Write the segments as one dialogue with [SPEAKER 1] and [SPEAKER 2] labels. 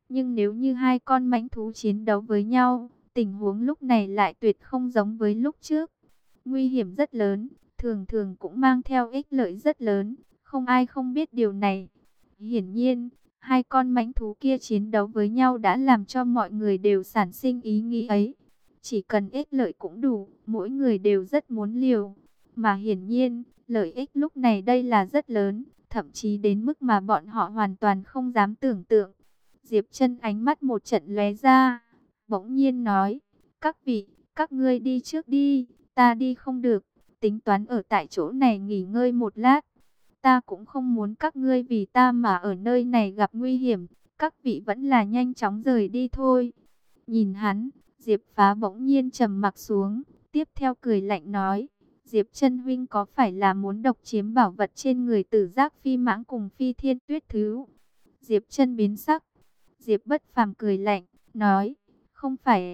[SPEAKER 1] Nhưng nếu như hai con mãnh thú chiến đấu với nhau, tình huống lúc này lại tuyệt không giống với lúc trước. Nguy hiểm rất lớn, thường thường cũng mang theo ích lợi rất lớn, không ai không biết điều này. Hiển nhiên, hai con mãnh thú kia chiến đấu với nhau đã làm cho mọi người đều sản sinh ý nghĩ ấy. Chỉ cần ích lợi cũng đủ, mỗi người đều rất muốn liều. Mà hiển nhiên, lợi ích lúc này đây là rất lớn, thậm chí đến mức mà bọn họ hoàn toàn không dám tưởng tượng. Diệp Chân ánh mắt một trận lóe ra, bỗng nhiên nói, các vị, các ngươi đi trước đi, ta đi không được, tính toán ở tại chỗ này nghỉ ngơi một lát. Ta cũng không muốn các ngươi vì ta mà ở nơi này gặp nguy hiểm, các vị vẫn là nhanh chóng rời đi thôi. Nhìn hắn, Diệp Phá bỗng nhiên trầm mặc xuống, tiếp theo cười lạnh nói, Diệp Chân huynh có phải là muốn độc chiếm bảo vật trên người Tử Giác Phi Mãng cùng Phi Thiên Tuyết Thứ? Diệp Chân biến sắc. Diệp Bất Phàm cười lạnh, nói, không phải.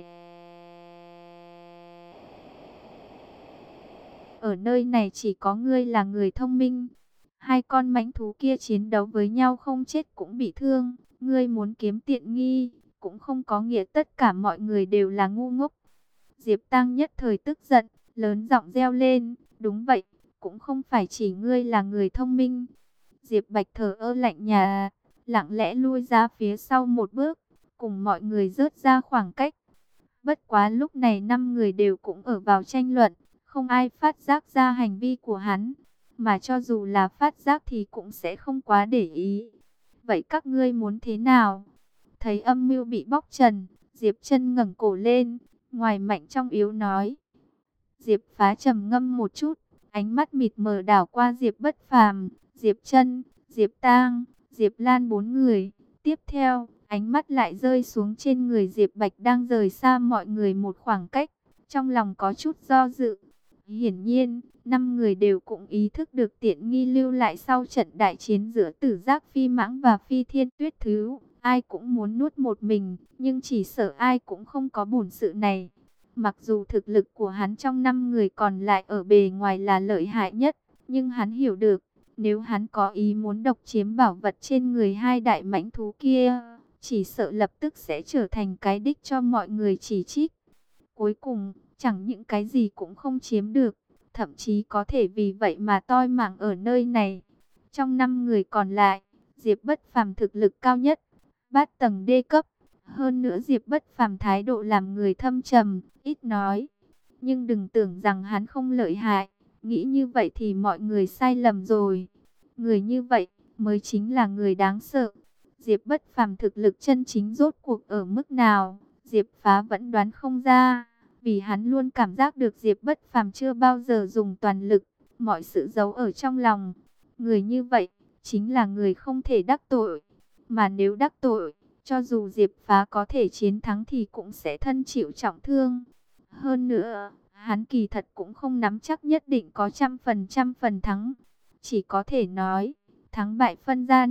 [SPEAKER 1] Ở nơi này chỉ có ngươi là người thông minh. Hai con mãnh thú kia chiến đấu với nhau không chết cũng bị thương. Ngươi muốn kiếm tiện nghi, cũng không có nghĩa tất cả mọi người đều là ngu ngốc. Diệp Tăng nhất thời tức giận, lớn giọng reo lên, đúng vậy, cũng không phải chỉ ngươi là người thông minh. Diệp Bạch thở ơ lạnh nhà, lặng lẽ lui ra phía sau một bước, cùng mọi người rớt ra khoảng cách. Bất quá lúc này 5 người đều cũng ở vào tranh luận, không ai phát giác ra hành vi của hắn, mà cho dù là phát giác thì cũng sẽ không quá để ý. Vậy các ngươi muốn thế nào? Thấy âm mưu bị bóc trần, Diệp Chân ngẩng cổ lên, ngoài mạnh trong yếu nói. Diệp Phá trầm ngâm một chút, ánh mắt mịt mờ đảo qua Diệp Bất Phàm, Diệp Chân, Diệp Tang, Diệp Lan 4 người. Tiếp theo, ánh mắt lại rơi xuống trên người Diệp Bạch đang rời xa mọi người một khoảng cách, trong lòng có chút do dự. Hiển nhiên, 5 người đều cũng ý thức được tiện nghi lưu lại sau trận đại chiến giữa Tử Giác Phi Mãng và Phi Thiên Tuyết Thứ. Ai cũng muốn nuốt một mình, nhưng chỉ sợ ai cũng không có bổn sự này. Mặc dù thực lực của hắn trong 5 người còn lại ở bề ngoài là lợi hại nhất, nhưng hắn hiểu được, nếu hắn có ý muốn độc chiếm bảo vật trên người hai đại mãnh thú kia, chỉ sợ lập tức sẽ trở thành cái đích cho mọi người chỉ trích. Cuối cùng, chẳng những cái gì cũng không chiếm được, thậm chí có thể vì vậy mà toi mạng ở nơi này. Trong 5 người còn lại, Diệp Bất Phàm thực lực cao nhất, bát tầng đê cấp. Hơn nữa Diệp Bất Phàm thái độ làm người thâm trầm, ít nói. Nhưng đừng tưởng rằng hắn không lợi hại, nghĩ như vậy thì mọi người sai lầm rồi. Người như vậy mới chính là người đáng sợ. Diệp Bất Phàm thực lực chân chính rốt cuộc ở mức nào, Diệp Phá vẫn đoán không ra, vì hắn luôn cảm giác được Diệp Bất Phàm chưa bao giờ dùng toàn lực, mọi sự giấu ở trong lòng. Người như vậy chính là người không thể đắc tội, mà nếu đắc tội, cho dù Diệp Phá có thể chiến thắng thì cũng sẽ thân chịu trọng thương. Hơn nữa, hắn kỳ thật cũng không nắm chắc nhất định có 100% phần thắng. Chỉ có thể nói, thắng bại phân ra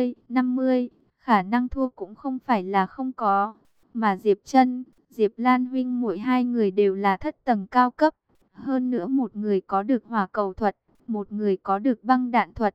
[SPEAKER 1] 50-50, khả năng thua cũng không phải là không có. Mà Diệp Chân, Diệp Lan huynh muội hai người đều là thất tầng cao cấp. Hơn nữa một người có được hỏa cầu thuật, một người có được băng đạn thuật.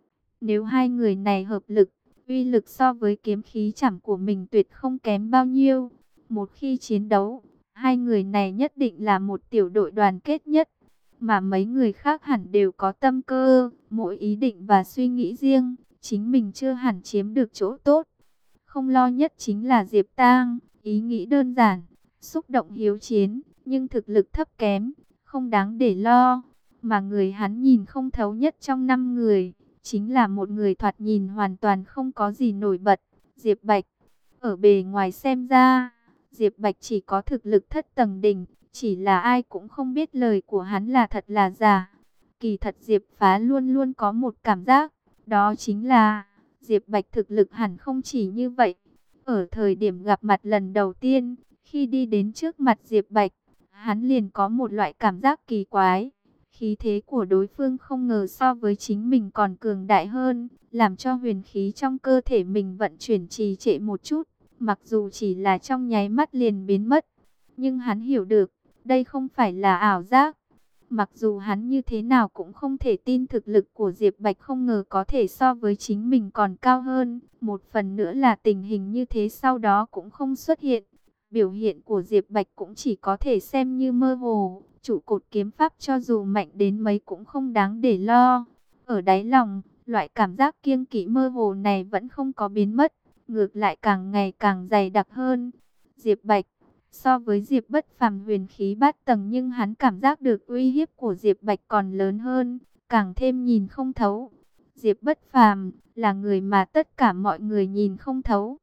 [SPEAKER 1] Nếu hai người này hợp lực, uy lực so với kiếm khí chảm của mình tuyệt không kém bao nhiêu. Một khi chiến đấu, hai người này nhất định là một tiểu đội đoàn kết nhất. Mà mấy người khác hẳn đều có tâm cơ, mỗi ý định và suy nghĩ riêng, chính mình chưa hẳn chiếm được chỗ tốt. Không lo nhất chính là Diệp Tang, ý nghĩ đơn giản, xúc động hiếu chiến, nhưng thực lực thấp kém, không đáng để lo. Mà người hắn nhìn không thấu nhất trong 5 người, chính là một người thoạt nhìn hoàn toàn không có gì nổi bật, Diệp Bạch. Ở bề ngoài xem ra, Diệp Bạch chỉ có thực lực thất tầng đỉnh, chỉ là ai cũng không biết lời của hắn là thật là giả. Kỳ thật Diệp Phá luôn luôn có một cảm giác, đó chính là Diệp Bạch thực lực hẳn không chỉ như vậy. Ở thời điểm gặp mặt lần đầu tiên, khi đi đến trước mặt Diệp Bạch, hắn liền có một loại cảm giác kỳ quái. Khí thế của đối phương không ngờ so với chính mình còn cường đại hơn, làm cho huyền khí trong cơ thể mình vận chuyển trì trệ một chút, mặc dù chỉ là trong nháy mắt liền biến mất. Nhưng hắn hiểu được, đây không phải là ảo giác, Mặc dù hắn như thế nào cũng không thể tin thực lực của Diệp Bạch không ngờ có thể so với chính mình còn cao hơn. Một phần nữa là tình hình như thế sau đó cũng không xuất hiện. Biểu hiện của Diệp Bạch cũng chỉ có thể xem như mơ hồ. Trụ cột kiếm pháp cho dù mạnh đến mấy cũng không đáng để lo. Ở đáy lòng, loại cảm giác kiêng kỵ mơ hồ này vẫn không có biến mất. Ngược lại càng ngày càng dày đặc hơn. Diệp Bạch so với Diệp Bất Phàm huyền khí bát tầng, nhưng hắn cảm giác được uy hiếp của Diệp Bạch còn lớn hơn, càng thêm nhìn không thấu. Diệp Bất Phàm là người mà tất cả mọi người nhìn không thấu,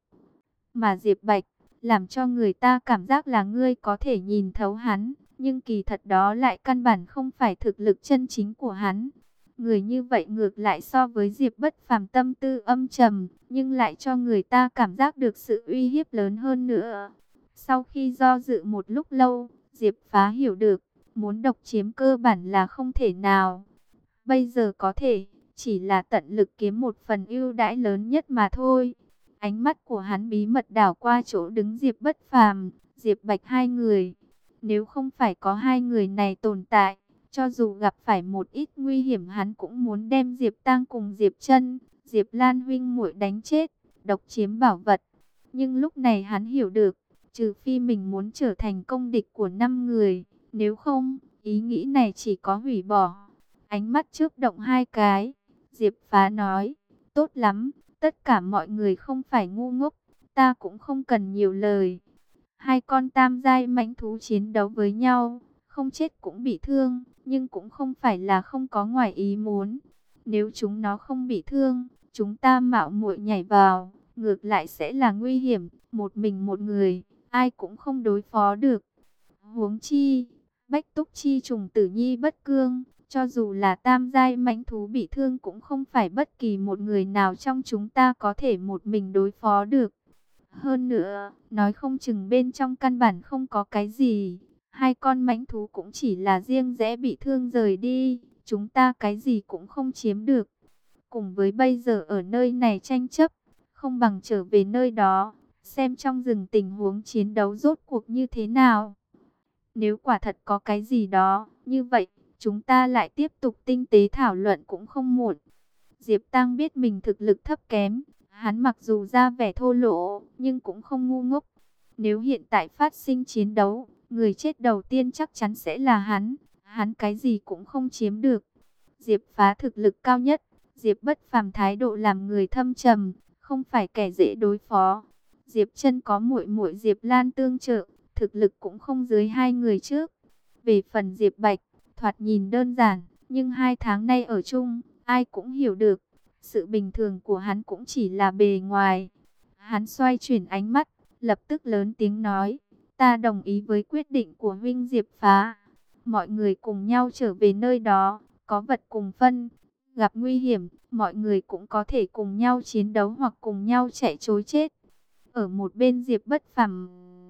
[SPEAKER 1] mà Diệp Bạch làm cho người ta cảm giác là ngươi có thể nhìn thấu hắn, nhưng kỳ thật đó lại căn bản không phải thực lực chân chính của hắn. Người như vậy ngược lại so với Diệp Bất Phàm tâm tư âm trầm, nhưng lại cho người ta cảm giác được sự uy hiếp lớn hơn nữa. Sau khi do dự một lúc lâu, Diệp Phá hiểu được, muốn độc chiếm cơ bản là không thể nào. Bây giờ có thể, chỉ là tận lực kiếm một phần ưu đãi lớn nhất mà thôi. Ánh mắt của hắn bí mật đảo qua chỗ đứng Diệp Bất Phàm, Diệp Bạch hai người. Nếu không phải có hai người này tồn tại, cho dù gặp phải một ít nguy hiểm hắn cũng muốn đem Diệp Tang cùng Diệp Trân, Diệp Lan huynh muội đánh chết, độc chiếm bảo vật. Nhưng lúc này hắn hiểu được, trừ phi mình muốn trở thành công địch của 5 người, nếu không, ý nghĩ này chỉ có hủy bỏ. Ánh mắt chớp động hai cái, Diệp Phá nói, tốt lắm, tất cả mọi người không phải ngu ngốc, ta cũng không cần nhiều lời. Hai con tam giai mãnh thú chiến đấu với nhau, không chết cũng bị thương, nhưng cũng không phải là không có ngoài ý muốn. Nếu chúng nó không bị thương, chúng ta mạo muội nhảy vào, ngược lại sẽ là nguy hiểm, một mình một người, ai cũng không đối phó được. Huống chi, Bách Túc Chi trùng tử nhi bất cương, cho dù là tam giai mãnh thú bị thương cũng không phải bất kỳ một người nào trong chúng ta có thể một mình đối phó được. Hơn nữa, nói không chừng bên trong căn bản không có cái gì. Hai con mãnh thú cũng chỉ là riêng rẽ bị thương rời đi. Chúng ta cái gì cũng không chiếm được. Cùng với bây giờ ở nơi này tranh chấp, không bằng trở về nơi đó, xem trong rừng tình huống chiến đấu rốt cuộc như thế nào. Nếu quả thật có cái gì đó, như vậy, chúng ta lại tiếp tục tinh tế thảo luận cũng không muộn. Diệp Tăng biết mình thực lực thấp kém. Hắn mặc dù ra vẻ thô lỗ, nhưng cũng không ngu ngốc. Nếu hiện tại phát sinh chiến đấu, người chết đầu tiên chắc chắn sẽ là hắn. Hắn cái gì cũng không chiếm được. Diệp Phá thực lực cao nhất. Diệp Bất Phàm thái độ làm người thâm trầm, không phải kẻ dễ đối phó. Diệp Trân có muội muội Diệp Lan tương trợ, thực lực cũng không dưới hai người trước. Về phần Diệp Bạch, thoạt nhìn đơn giản, nhưng 2 tháng nay ở chung, ai cũng hiểu được. Sự bình thường của hắn cũng chỉ là bề ngoài. Hắn xoay chuyển ánh mắt, lập tức lớn tiếng nói, ta đồng ý với quyết định của huynh Diệp Phá. Mọi người cùng nhau trở về nơi đó, có vật cùng phân. Gặp nguy hiểm, mọi người cũng có thể cùng nhau chiến đấu hoặc cùng nhau chạy trối chết. Ở một bên Diệp Bất Phàm,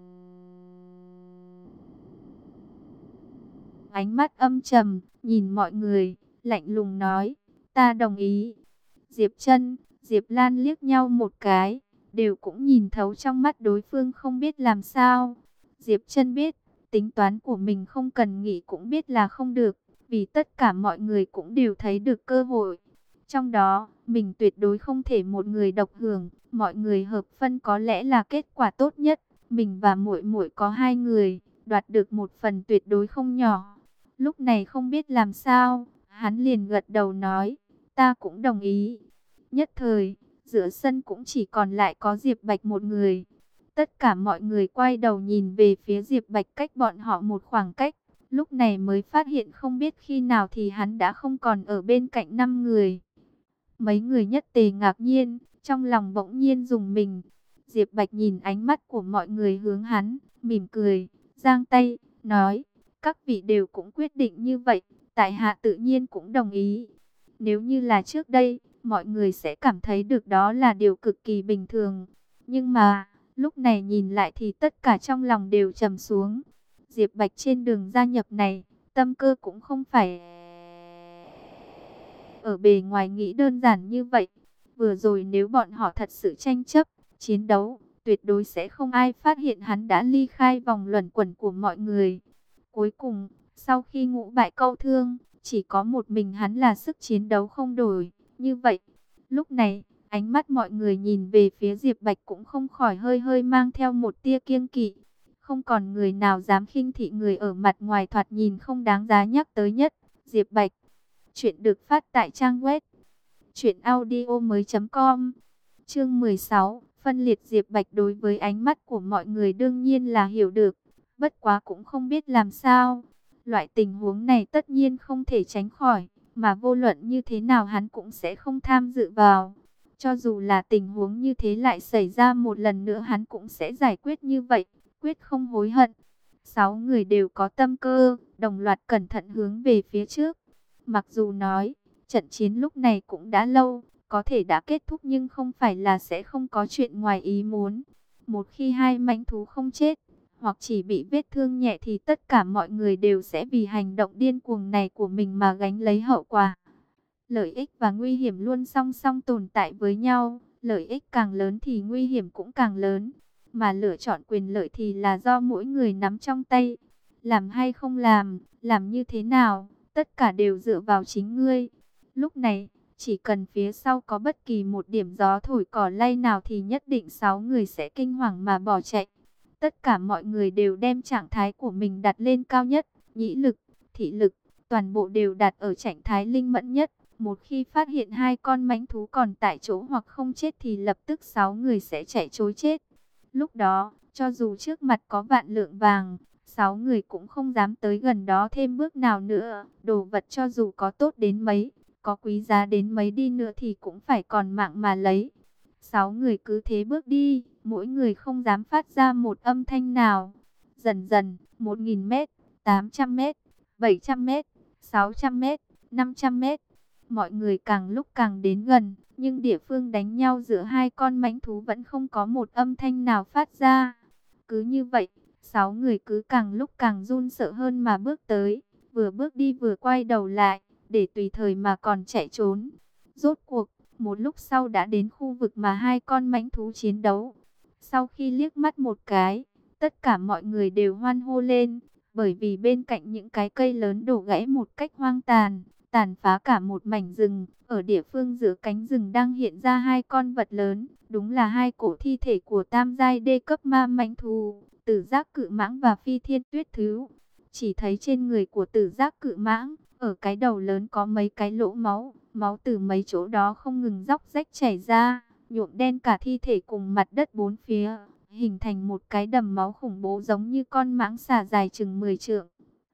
[SPEAKER 1] ánh mắt âm trầm, nhìn mọi người, lạnh lùng nói, ta đồng ý. Diệp Trân, Diệp Lan liếc nhau một cái, đều cũng nhìn thấu trong mắt đối phương không biết làm sao. Diệp Trân biết, tính toán của mình không cần nghĩ cũng biết là không được, vì tất cả mọi người cũng đều thấy được cơ hội. Trong đó, mình tuyệt đối không thể một người độc hưởng, mọi người hợp phân có lẽ là kết quả tốt nhất. Mình và muội muội có 2 người, đoạt được một phần tuyệt đối không nhỏ. Lúc này không biết làm sao, hắn liền gật đầu nói, ta cũng đồng ý. Nhất thời, giữa sân cũng chỉ còn lại có Diệp Bạch một người. Tất cả mọi người quay đầu nhìn về phía Diệp Bạch cách bọn họ một khoảng cách. Lúc này mới phát hiện không biết khi nào thì hắn đã không còn ở bên cạnh 5 người. Mấy người nhất tề ngạc nhiên, trong lòng bỗng nhiên rùng mình. Diệp Bạch nhìn ánh mắt của mọi người hướng hắn, mỉm cười, giang tay, nói, các vị đều cũng quyết định như vậy, tại hạ tự nhiên cũng đồng ý. Nếu như là trước đây, mọi người sẽ cảm thấy được đó là điều cực kỳ bình thường. Nhưng mà, lúc này nhìn lại thì tất cả trong lòng đều trầm xuống. Diệp Bạch trên đường gia nhập này, tâm cơ cũng không phải ở bề ngoài nghĩ đơn giản như vậy. Vừa rồi nếu bọn họ thật sự tranh chấp, chiến đấu, tuyệt đối sẽ không ai phát hiện hắn đã ly khai vòng luẩn quẩn của mọi người. Cuối cùng, Sau khi ngũ bại câu thương, chỉ có một mình hắn là sức chiến đấu không đổi. Như vậy, lúc này, ánh mắt mọi người nhìn về phía Diệp Bạch cũng không khỏi hơi hơi mang theo một tia kiêng kỵ. Không còn người nào dám khinh thị người ở mặt ngoài thoạt nhìn không đáng giá nhắc tới nhất. Diệp Bạch. Chuyện được phát tại trang web truyệnaudiomoi.com. Chương 16, phân liệt Diệp Bạch đối với ánh mắt của mọi người đương nhiên là hiểu được, bất quá cũng không biết làm sao. Loại tình huống này tất nhiên không thể tránh khỏi, mà vô luận như thế nào hắn cũng sẽ không tham dự vào. Cho dù là tình huống như thế lại xảy ra một lần nữa hắn cũng sẽ giải quyết như vậy, quyết không hối hận. 6 người đều có tâm cơ, đồng loạt cẩn thận hướng về phía trước. Mặc dù nói, trận chiến lúc này cũng đã lâu, có thể đã kết thúc nhưng không phải là sẽ không có chuyện ngoài ý muốn. Một khi hai mãnh thú không chết, hoặc chỉ bị vết thương nhẹ thì tất cả mọi người đều sẽ vì hành động điên cuồng này của mình mà gánh lấy hậu quả. Lợi ích và nguy hiểm luôn song song tồn tại với nhau, lợi ích càng lớn thì nguy hiểm cũng càng lớn. Mà lựa chọn quyền lợi thì là do mỗi người nắm trong tay. Làm hay không làm như thế nào, tất cả đều dựa vào chính ngươi. Lúc này, chỉ cần phía sau có bất kỳ một điểm gió thổi cỏ lay nào thì nhất định 6 người sẽ kinh hoàng mà bỏ chạy. Tất cả mọi người đều đem trạng thái của mình đặt lên cao nhất, nhĩ lực, thị lực, toàn bộ đều đặt ở trạng thái linh mẫn nhất. Một khi phát hiện hai con mãnh thú còn tại chỗ hoặc không chết thì lập tức 6 người sẽ chạy trối chết. Lúc đó, cho dù trước mặt có vạn lượng vàng, 6 người cũng không dám tới gần đó thêm bước nào nữa. Đồ vật cho dù có tốt đến mấy, có quý giá đến mấy đi nữa thì cũng phải còn mạng mà lấy. 6 người cứ thế bước đi, mỗi người không dám phát ra một âm thanh nào. Dần dần, 1.000 mét, 800 mét, 700 mét, 600 mét, 500 mét. Mọi người càng lúc càng đến gần, nhưng địa phương đánh nhau giữa hai con mãnh thú vẫn không có một âm thanh nào phát ra. Cứ như vậy, 6 người cứ càng lúc càng run sợ hơn mà bước tới, vừa bước đi vừa quay đầu lại, để tùy thời mà còn chạy trốn. Rốt cuộc, một lúc sau đã đến khu vực mà hai con mãnh thú chiến đấu. Sau khi liếc mắt một cái, tất cả mọi người đều hoan hô lên, bởi vì bên cạnh những cái cây lớn đổ gãy một cách hoang tàn, tàn phá cả một mảnh rừng. Ở địa phương giữa cánh rừng đang hiện ra hai con vật lớn, đúng là hai cổ thi thể của tam giai đê cấp ma mãnh thú, Tử Giác Cự Mãng và Phi Thiên Tuyết Thứu. Chỉ thấy trên người của Tử Giác Cự Mãng, ở cái đầu lớn có mấy cái lỗ máu, máu từ mấy chỗ đó không ngừng róc rách chảy ra, nhuộm đen cả thi thể cùng mặt đất bốn phía, hình thành một cái đầm máu khủng bố giống như con mãng xà dài chừng 10 trượng.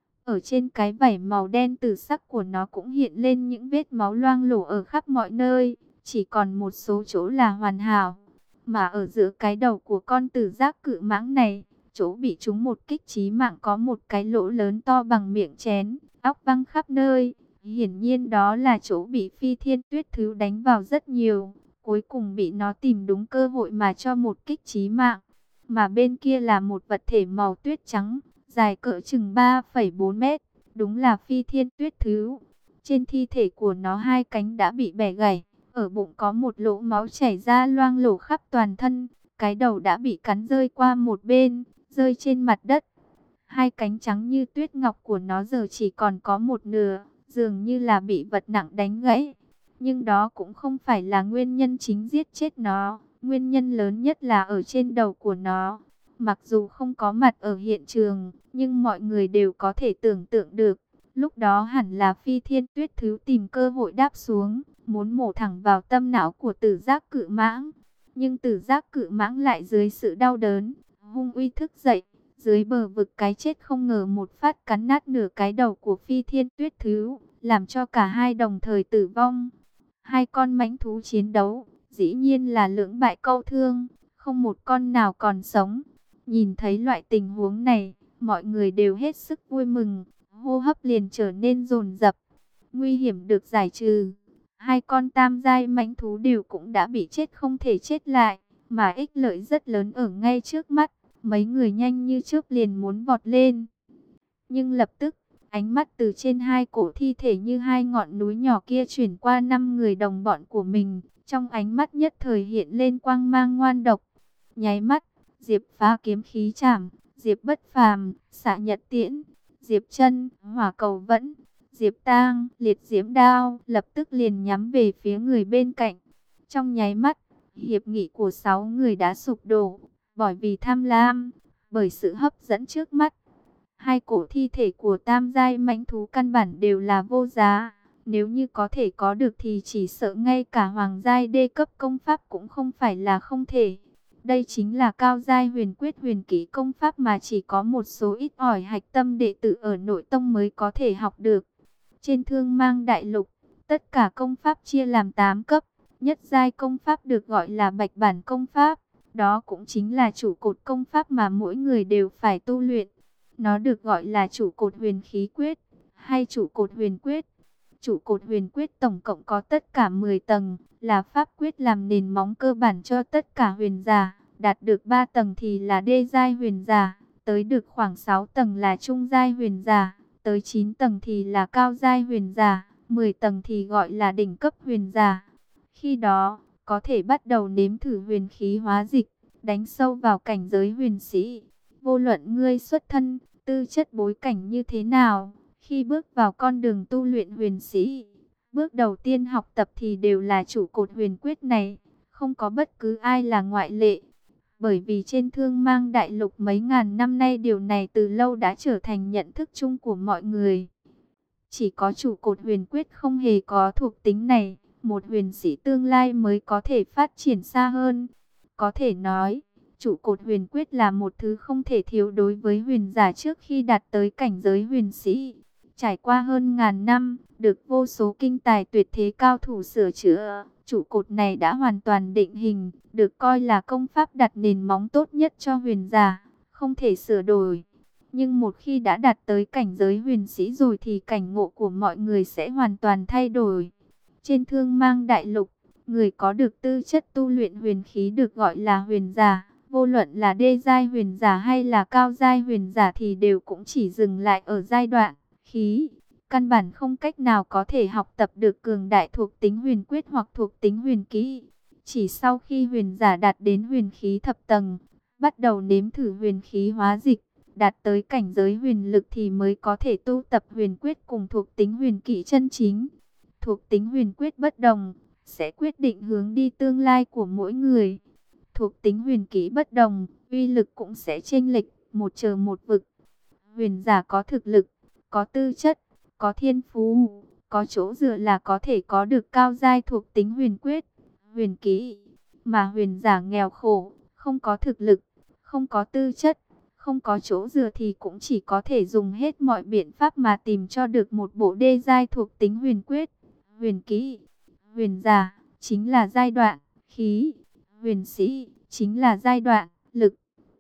[SPEAKER 1] Ở trên cái vảy màu đen tử sắc của nó cũng hiện lên những vết máu loang lổ ở khắp mọi nơi, chỉ còn một số chỗ là hoàn hảo. Mà ở giữa cái đầu của con Tử Giác Cự Mãng này, chỗ bị trúng một kích chí mạng có một cái lỗ lớn to bằng miệng chén, óc văng khắp nơi. Hiển nhiên đó là chỗ bị Phi Thiên Tuyết Thứu đánh vào rất nhiều, cuối cùng bị nó tìm đúng cơ hội mà cho một kích chí mạng. Mà bên kia là một vật thể màu tuyết trắng, dài cỡ chừng 3,4 mét, đúng là Phi Thiên Tuyết Thứu. Trên thi thể của nó hai cánh đã bị bẻ gãy, ở bụng có một lỗ máu chảy ra loang lổ khắp toàn thân, cái đầu đã bị cắn rơi qua một bên, rơi trên mặt đất. Hai cánh trắng như tuyết ngọc của nó giờ chỉ còn có một nửa, dường như là bị vật nặng đánh gãy. Nhưng đó cũng không phải là nguyên nhân chính giết chết nó, nguyên nhân lớn nhất là ở trên đầu của nó. Mặc dù không có mặt ở hiện trường, nhưng mọi người đều có thể tưởng tượng được. Lúc đó hẳn là Phi Thiên Tuyết Thứu tìm cơ hội đáp xuống, muốn mổ thẳng vào tâm não của Tử Giác Cự Mãng. Nhưng Tử Giác Cự Mãng lại dưới sự đau đớn, hung uy thức dậy. Dưới bờ vực cái chết không ngờ một phát cắn nát nửa cái đầu của Phi Thiên Tuyết Thứu, làm cho cả hai đồng thời tử vong. Hai con mãnh thú chiến đấu, dĩ nhiên là lưỡng bại câu thương, không một con nào còn sống. Nhìn thấy loại tình huống này, mọi người đều hết sức vui mừng, hô hấp liền trở nên dồn dập. Nguy hiểm được giải trừ, hai con tam giai mãnh thú đều cũng đã bị chết không thể chết lại, mà ích lợi rất lớn ở ngay trước mắt. Mấy người nhanh như chớp liền muốn vọt lên. Nhưng lập tức, ánh mắt từ trên hai cổ thi thể như hai ngọn núi nhỏ kia chuyển qua 5 người đồng bọn của mình. Trong ánh mắt nhất thời hiện lên quang mang ngoan độc. Nháy mắt, Diệp Phá kiếm khí chảm, Diệp Bất Phàm xạ nhật tiễn, Diệp Chân, Hỏa Cầu Vẫn, Diệp Tang, Liệt Diễm Đao lập tức liền nhắm về phía người bên cạnh. Trong nháy mắt, hiệp nghị của 6 người đã sụp đổ, bởi vì tham lam, bởi sự hấp dẫn trước mắt. Hai cổ thi thể của tam giai mãnh thú căn bản đều là vô giá. Nếu như có thể có được thì chỉ sợ ngay cả hoàng giai đê cấp công pháp cũng không phải là không thể. Đây chính là cao giai huyền quyết huyền kỹ công pháp mà chỉ có một số ít ỏi hạch tâm đệ tử ở nội tông mới có thể học được. Trên Thương Mang Đại Lục, tất cả công pháp chia làm 8 cấp. Nhất giai công pháp được gọi là Bạch Bản công pháp. Đó cũng chính là trụ cột công pháp mà mỗi người đều phải tu luyện. Nó được gọi là trụ cột huyền khí quyết hay trụ cột huyền quyết. Trụ cột huyền quyết tổng cộng có tất cả 10 tầng, là pháp quyết làm nền móng cơ bản cho tất cả huyền giả. Đạt được 3 tầng thì là đê giai huyền giả, tới được khoảng 6 tầng là trung giai huyền giả, tới 9 tầng thì là cao giai huyền giả, 10 tầng thì gọi là đỉnh cấp huyền giả. Khi đó, có thể bắt đầu nếm thử huyền khí hóa dịch, đánh sâu vào cảnh giới huyền sĩ. Vô luận ngươi xuất thân, tư chất bối cảnh như thế nào, khi bước vào con đường tu luyện huyền sĩ, bước đầu tiên học tập thì đều là trụ cột huyền quyết này, không có bất cứ ai là ngoại lệ. Bởi vì trên Thương Mang Đại Lục mấy ngàn năm nay điều này từ lâu đã trở thành nhận thức chung của mọi người. Chỉ có trụ cột huyền quyết không hề có thuộc tính này, một huyền sĩ tương lai mới có thể phát triển xa hơn. Có thể nói, trụ cột huyền quyết là một thứ không thể thiếu đối với huyền giả trước khi đạt tới cảnh giới huyền sĩ. Trải qua hơn ngàn năm, được vô số kinh tài tuyệt thế cao thủ sửa chữa, trụ cột này đã hoàn toàn định hình, được coi là công pháp đặt nền móng tốt nhất cho huyền giả, không thể sửa đổi. Nhưng một khi đã đạt tới cảnh giới huyền sĩ rồi thì cảnh ngộ của mọi người sẽ hoàn toàn thay đổi. Trên Thương Mang Đại Lục, người có được tư chất tu luyện huyền khí được gọi là huyền giả. Vô luận là đê giai huyền giả hay là cao giai huyền giả thì đều cũng chỉ dừng lại ở giai đoạn khí. Căn bản không cách nào có thể học tập được cường đại thuộc tính huyền quyết hoặc thuộc tính huyền kỹ. Chỉ sau khi huyền giả đạt đến huyền khí thập tầng, bắt đầu nếm thử huyền khí hóa dịch, đạt tới cảnh giới huyền lực thì mới có thể tu tập huyền quyết cùng thuộc tính huyền kỹ chân chính. Thuộc tính huyền quyết bất đồng, sẽ quyết định hướng đi tương lai của mỗi người. Thuộc tính huyền kỹ bất đồng, uy lực cũng sẽ chênh lệch một trời một vực. Huyền giả có thực lực, có tư chất, có thiên phú, có chỗ dựa là có thể có được cao giai thuộc tính huyền quyết, huyền kỹ. Mà huyền giả nghèo khổ, không có thực lực, không có tư chất, không có chỗ dựa thì cũng chỉ có thể dùng hết mọi biện pháp mà tìm cho được một bộ đê giai thuộc tính huyền quyết, huyền kỹ. Huyền giả chính là giai đoạn khí, huyền sĩ chính là giai đoạn lực.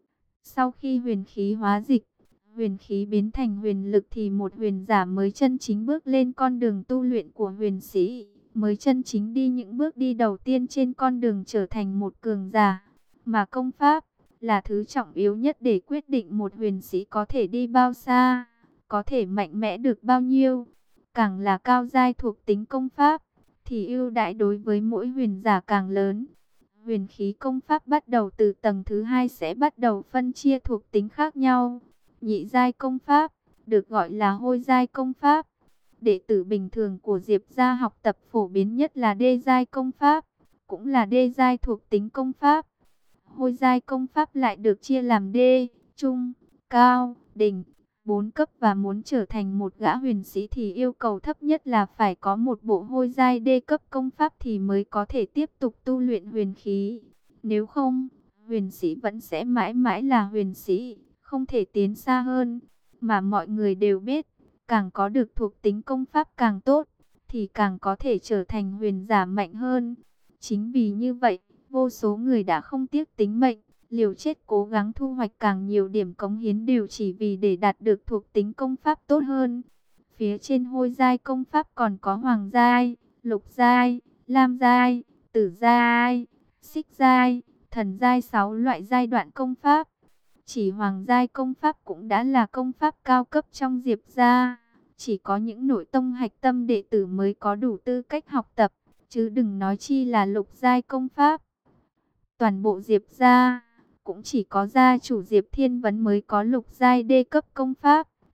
[SPEAKER 1] Sau khi huyền khí hóa dịch, huyền khí biến thành huyền lực thì một huyền giả mới chân chính bước lên con đường tu luyện của huyền sĩ, mới chân chính đi những bước đi đầu tiên trên con đường trở thành một cường giả. Mà công pháp là thứ trọng yếu nhất để quyết định một huyền sĩ có thể đi bao xa, có thể mạnh mẽ được bao nhiêu. Càng là cao giai thuộc tính công pháp, thì ưu đãi đối với mỗi huyền giả càng lớn. Huyền khí công pháp bắt đầu từ tầng thứ 2 sẽ bắt đầu phân chia thuộc tính khác nhau. Nhị giai công pháp, được gọi là hôi giai công pháp. Đệ tử bình thường của Diệp gia học tập phổ biến nhất là đê giai công pháp, cũng là đê giai thuộc tính công pháp. Hôi giai công pháp lại được chia làm đê, trung, cao, đỉnh, 4 cấp, và muốn trở thành một gã huyền sĩ thì yêu cầu thấp nhất là phải có một bộ hôi giai đê cấp công pháp thì mới có thể tiếp tục tu luyện huyền khí. Nếu không, huyền sĩ vẫn sẽ mãi mãi là huyền sĩ, không thể tiến xa hơn. Mà mọi người đều biết, càng có được thuộc tính công pháp càng tốt, thì càng có thể trở thành huyền giả mạnh hơn. Chính vì như vậy, vô số người đã không tiếc tính mệnh, liều chết cố gắng thu hoạch càng nhiều điểm cống hiến đều chỉ vì để đạt được thuộc tính công pháp tốt hơn. Phía trên hôi giai công pháp còn có hoàng giai, lục giai, lam giai, tử giai, xích giai, thần giai, 6 loại giai đoạn công pháp. Chỉ hoàng giai công pháp cũng đã là công pháp cao cấp trong Diệp gia. Chỉ có những nội tông hạch tâm đệ tử mới có đủ tư cách học tập, chứ đừng nói chi là lục giai công pháp. Toàn bộ Diệp gia, cũng chỉ có gia chủ Diệp Thiên Vấn mới có lục giai đê cấp công pháp,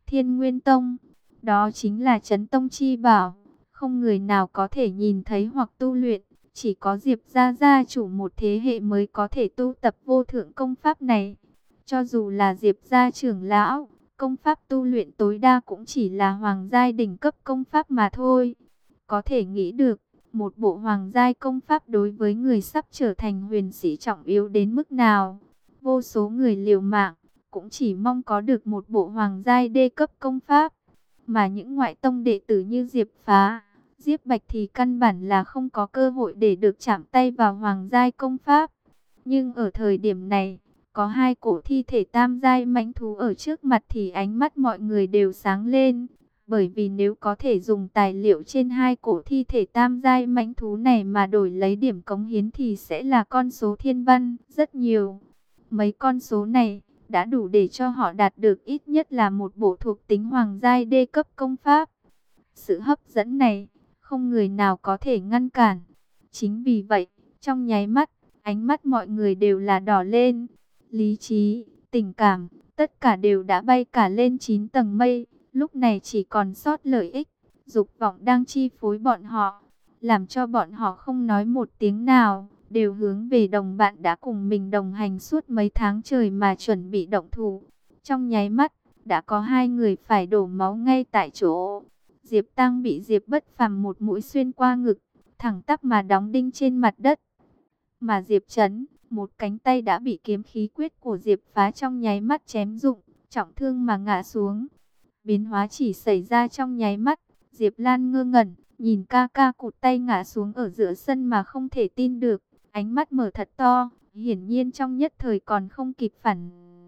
[SPEAKER 1] Thiên Nguyên Tông, đó chính là Chấn Tông chi bảo, không người nào có thể nhìn thấy hoặc tu luyện, chỉ có Diệp gia gia chủ một thế hệ mới có thể tu tập vô thượng công pháp này. Cho dù là Diệp gia trưởng lão, công pháp tu luyện tối đa cũng chỉ là hoàng giai đỉnh cấp công pháp mà thôi. Có thể nghĩ được, một bộ hoàng giai công pháp đối với người sắp trở thành huyền sĩ trọng yếu đến mức nào. Vô số người liều mạng, cũng chỉ mong có được một bộ hoàng giai đê cấp công pháp. Mà những ngoại tông đệ tử như Diệp Phá, Diệp Bạch thì căn bản là không có cơ hội để được chạm tay vào hoàng giai công pháp. Nhưng ở thời điểm này, có hai cổ thi thể tam giai mãnh thú ở trước mặt thì ánh mắt mọi người đều sáng lên. Bởi vì nếu có thể dùng tài liệu trên hai cổ thi thể tam giai mãnh thú này mà đổi lấy điểm cống hiến thì sẽ là con số thiên văn, rất nhiều. Mấy con số này đã đủ để cho họ đạt được ít nhất là một bộ thuộc tính hoàng giai đê cấp công pháp. Sự hấp dẫn này, không người nào có thể ngăn cản. Chính vì vậy, trong nháy mắt, ánh mắt mọi người đều là đỏ lên. Lý trí, tình cảm, tất cả đều đã bay cả lên 9 tầng mây. Lúc này chỉ còn sót lợi ích, dục vọng đang chi phối bọn họ, làm cho bọn họ không nói một tiếng nào, đều hướng về đồng bạn đã cùng mình đồng hành suốt mấy tháng trời mà chuẩn bị động thủ. Trong nháy mắt, đã có hai người phải đổ máu ngay tại chỗ. Diệp Tăng bị Diệp Bất Phàm một mũi xuyên qua ngực, thẳng tắp mà đóng đinh trên mặt đất. Mà Diệp Chấn, một cánh tay đã bị kiếm khí quyết của Diệp Phá trong nháy mắt chém rụng, trọng thương mà ngã xuống. Biến hóa chỉ xảy ra trong nháy mắt, Diệp Lan ngơ ngẩn, nhìn ca ca cụt tay ngã xuống ở giữa sân mà không thể tin được, ánh mắt mở thật to, hiển nhiên trong nhất thời còn không kịp phản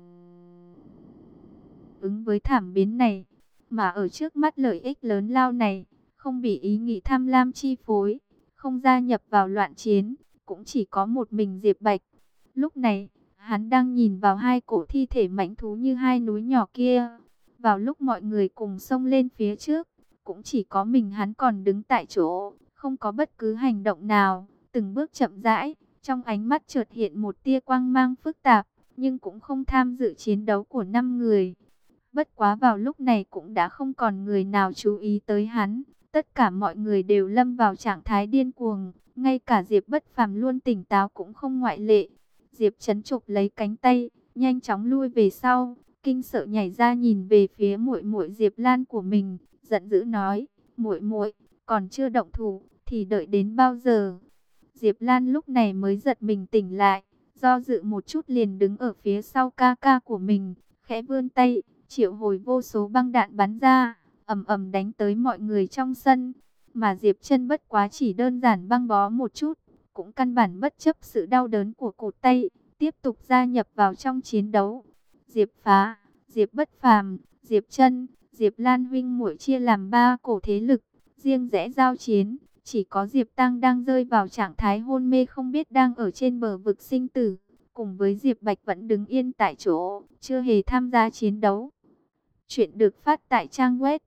[SPEAKER 1] ứng với thảm biến này. Mà ở trước mắt lợi ích lớn lao này, không bị ý nghĩ tham lam chi phối, không gia nhập vào loạn chiến, cũng chỉ có một mình Diệp Bạch. Lúc này, hắn đang nhìn vào hai cổ thi thể mãnh thú như hai núi nhỏ kia. Vào lúc mọi người cùng xông lên phía trước, cũng chỉ có mình hắn còn đứng tại chỗ, không có bất cứ hành động nào, từng bước chậm rãi, trong ánh mắt chợt hiện một tia quang mang phức tạp, nhưng cũng không tham dự chiến đấu của 5 người. Bất quá vào lúc này cũng đã không còn người nào chú ý tới hắn, tất cả mọi người đều lâm vào trạng thái điên cuồng, ngay cả Diệp Bất Phàm luôn tỉnh táo cũng không ngoại lệ. Diệp Chấn chụp lấy cánh tay, nhanh chóng lui về sau, kinh sợ nhảy ra nhìn về phía muội muội Diệp Lan của mình, giận dữ nói: "Muội muội, còn chưa động thủ thì đợi đến bao giờ?" Diệp Lan lúc này mới giật mình tỉnh lại, do dự một chút liền đứng ở phía sau ca ca của mình, khẽ vươn tay, triệu hồi vô số băng đạn bắn ra, ầm ầm đánh tới mọi người trong sân. Mà Diệp Chân bất quá chỉ đơn giản băng bó một chút, cũng căn bản bất chấp sự đau đớn của cụt tay, tiếp tục gia nhập vào trong chiến đấu. Diệp Phá, Diệp Bất Phàm, Diệp Chân, Diệp Lan huynh muội chia làm 3 cổ thế lực, riêng rẽ giao chiến. Chỉ có Diệp Tăng đang rơi vào trạng thái hôn mê không biết đang ở trên bờ vực sinh tử, cùng với Diệp Bạch vẫn đứng yên tại chỗ, chưa hề tham gia chiến đấu. Chuyện được phát tại trang web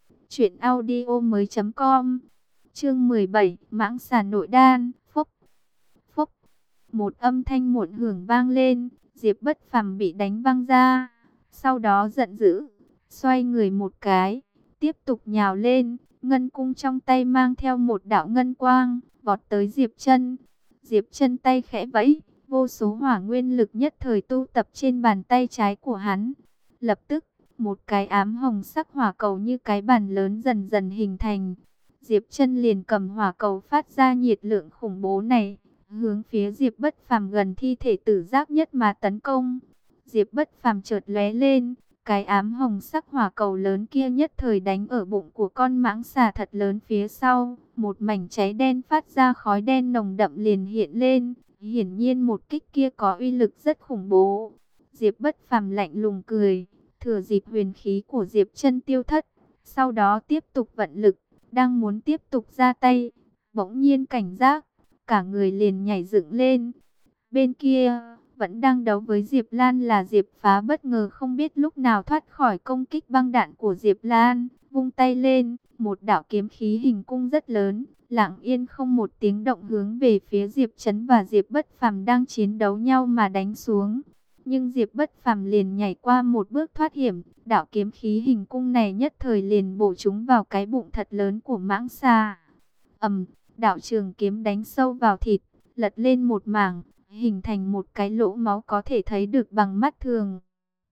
[SPEAKER 1] truyệnaudiomoi.com. Chương 17, mãng xà nội đan. Phốc phốc, một âm thanh muộn hưởng vang lên, Diệp Bất Phàm bị đánh văng ra. Sau đó giận dữ, xoay người một cái, tiếp tục nhào lên, ngân cung trong tay mang theo một đạo ngân quang, vọt tới Diệp Chân. Diệp Chân tay khẽ vẫy, vô số hỏa nguyên lực nhất thời tu tập trên bàn tay trái của hắn. Lập tức, một cái ám hồng sắc hỏa cầu như cái bàn lớn dần dần hình thành. Diệp Chân liền cầm hỏa cầu phát ra nhiệt lượng khủng bố này, hướng phía Diệp Bất Phàm gần thi thể tử giác nhất mà tấn công. Diệp Bất Phàm chợt lóe lên, cái ám hồng sắc hỏa cầu lớn kia nhất thời đánh ở bụng của con mãng xà thật lớn phía sau, một mảnh cháy đen phát ra khói đen nồng đậm liền hiện lên, hiển nhiên một kích kia có uy lực rất khủng bố. Diệp Bất Phàm lạnh lùng cười, thừa dịp huyền khí của Diệp Chân tiêu thất, sau đó tiếp tục vận lực, đang muốn tiếp tục ra tay, bỗng nhiên cảnh giác, cả người liền nhảy dựng lên. Bên kia, vẫn đang đấu với Diệp Lan là Diệp Phá bất ngờ không biết lúc nào thoát khỏi công kích băng đạn của Diệp Lan, vung tay lên, một đạo kiếm khí hình cung rất lớn, lặng yên không một tiếng động hướng về phía Diệp Chấn và Diệp Bất Phàm đang chiến đấu nhau mà đánh xuống. Nhưng Diệp Bất Phàm liền nhảy qua một bước thoát hiểm, đạo kiếm khí hình cung này nhất thời liền bổ trúng vào cái bụng thật lớn của mãng xà. Đạo trường kiếm đánh sâu vào thịt, lật lên một mảng, hình thành một cái lỗ máu có thể thấy được bằng mắt thường.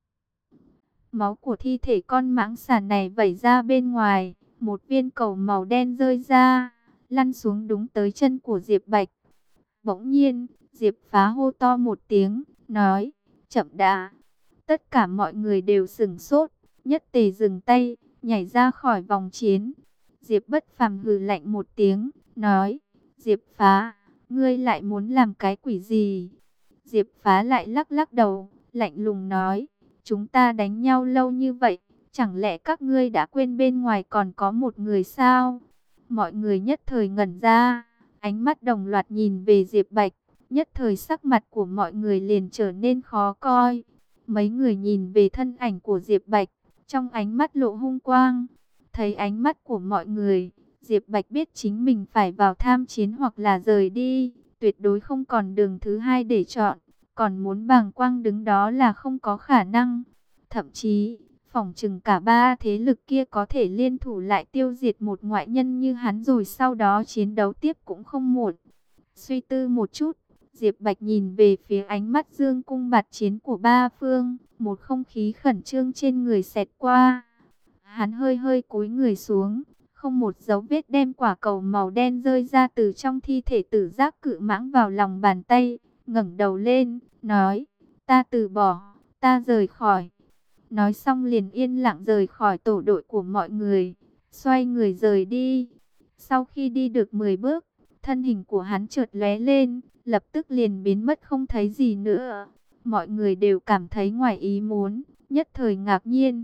[SPEAKER 1] Máu của thi thể con mãng xà này vẩy ra bên ngoài, một viên cầu màu đen rơi ra, lăn xuống đúng tới chân của Diệp Bạch. Bỗng nhiên, Diệp Phá hô to một tiếng, nói, chậm đã. Tất cả mọi người đều sửng sốt, nhất tề dừng tay, nhảy ra khỏi vòng chiến. Diệp Bất Phàm hừ lạnh một tiếng, nói, Diệp Phá, ngươi lại muốn làm cái quỷ gì? Diệp Phá lại lắc lắc đầu, lạnh lùng nói, chúng ta đánh nhau lâu như vậy, chẳng lẽ các ngươi đã quên bên ngoài còn có một người sao? Mọi người nhất thời ngẩn ra, ánh mắt đồng loạt nhìn về Diệp Bạch, nhất thời sắc mặt của mọi người liền trở nên khó coi. Mấy người nhìn về thân ảnh của Diệp Bạch, trong ánh mắt lộ hung quang. Thấy ánh mắt của mọi người, Diệp Bạch biết chính mình phải vào tham chiến hoặc là rời đi, tuyệt đối không còn đường thứ hai để chọn, còn muốn bàng quang đứng đó là không có khả năng. Thậm chí, phỏng chừng cả ba thế lực kia có thể liên thủ lại tiêu diệt một ngoại nhân như hắn rồi sau đó chiến đấu tiếp cũng không muộn. Suy tư một chút, Diệp Bạch nhìn về phía ánh mắt dương cung bạt chiến của ba phương, một không khí khẩn trương trên người xẹt qua. Hắn hơi hơi cúi người xuống, không một dấu vết đem quả cầu màu đen rơi ra từ trong thi thể tử giác cự mãng vào lòng bàn tay, ngẩng đầu lên, nói, ta từ bỏ, ta rời khỏi. Nói xong liền yên lặng rời khỏi tổ đội của mọi người, xoay người rời đi. Sau khi đi được 10 bước, thân hình của hắn chợt lóe lên, lập tức liền biến mất không thấy gì nữa. Mọi người đều cảm thấy ngoài ý muốn, nhất thời ngạc nhiên.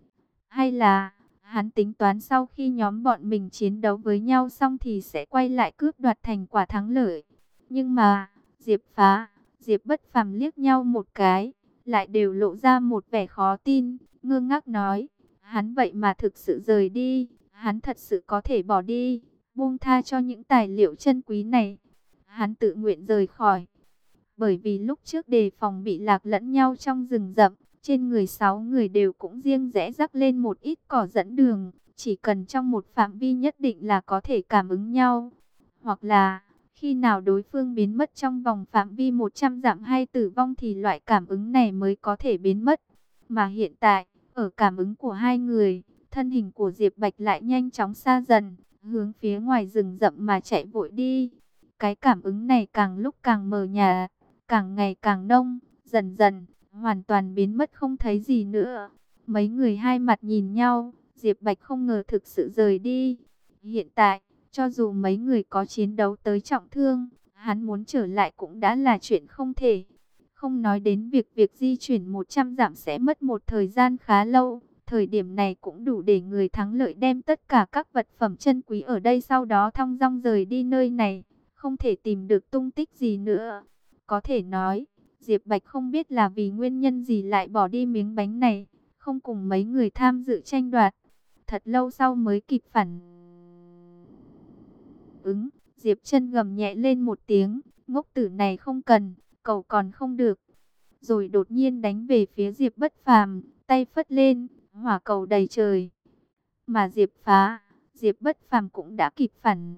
[SPEAKER 1] Hay là, hắn tính toán sau khi nhóm bọn mình chiến đấu với nhau xong thì sẽ quay lại cướp đoạt thành quả thắng lợi. Nhưng mà, Diệp Phá, Diệp Bất Phàm liếc nhau một cái, lại đều lộ ra một vẻ khó tin, ngơ ngác nói, hắn vậy mà thực sự rời đi, hắn thật sự có thể bỏ đi, buông tha cho những tài liệu chân quý này. Hắn tự nguyện rời khỏi, bởi vì lúc trước đề phòng bị lạc lẫn nhau trong rừng rậm, trên người 6 người đều cũng riêng rẽ rắc lên một ít cỏ dẫn đường, chỉ cần trong một phạm vi nhất định là có thể cảm ứng nhau. Hoặc là, khi nào đối phương biến mất trong vòng phạm vi 100 dặm hay tử vong thì loại cảm ứng này mới có thể biến mất. Mà hiện tại, ở cảm ứng của hai người, thân hình của Diệp Bạch lại nhanh chóng xa dần, hướng phía ngoài rừng rậm mà chạy vội đi. Cái cảm ứng này càng lúc càng mờ nhạt, càng ngày càng nông, dần dần, hoàn toàn biến mất không thấy gì nữa. Mấy người hai mặt nhìn nhau, Diệp Bạch không ngờ thực sự rời đi. Hiện tại, cho dù mấy người có chiến đấu tới trọng thương, hắn muốn trở lại cũng đã là chuyện không thể. Không nói đến việc di chuyển 100 dặm sẽ mất một thời gian khá lâu. Thời điểm này cũng đủ để người thắng lợi đem tất cả các vật phẩm chân quý ở đây sau đó thong dong rời đi nơi này. Không thể tìm được tung tích gì nữa. Có thể nói, Diệp Bạch không biết là vì nguyên nhân gì lại bỏ đi miếng bánh này, không cùng mấy người tham dự tranh đoạt. Thật lâu sau mới kịp phản ứng, Diệp Chân gầm nhẹ lên một tiếng, ngốc tử này không cần, cầu còn không được. Rồi đột nhiên đánh về phía Diệp Bất Phàm, tay phất lên, hỏa cầu đầy trời. Mà Diệp Phá, Diệp Bất Phàm cũng đã kịp phản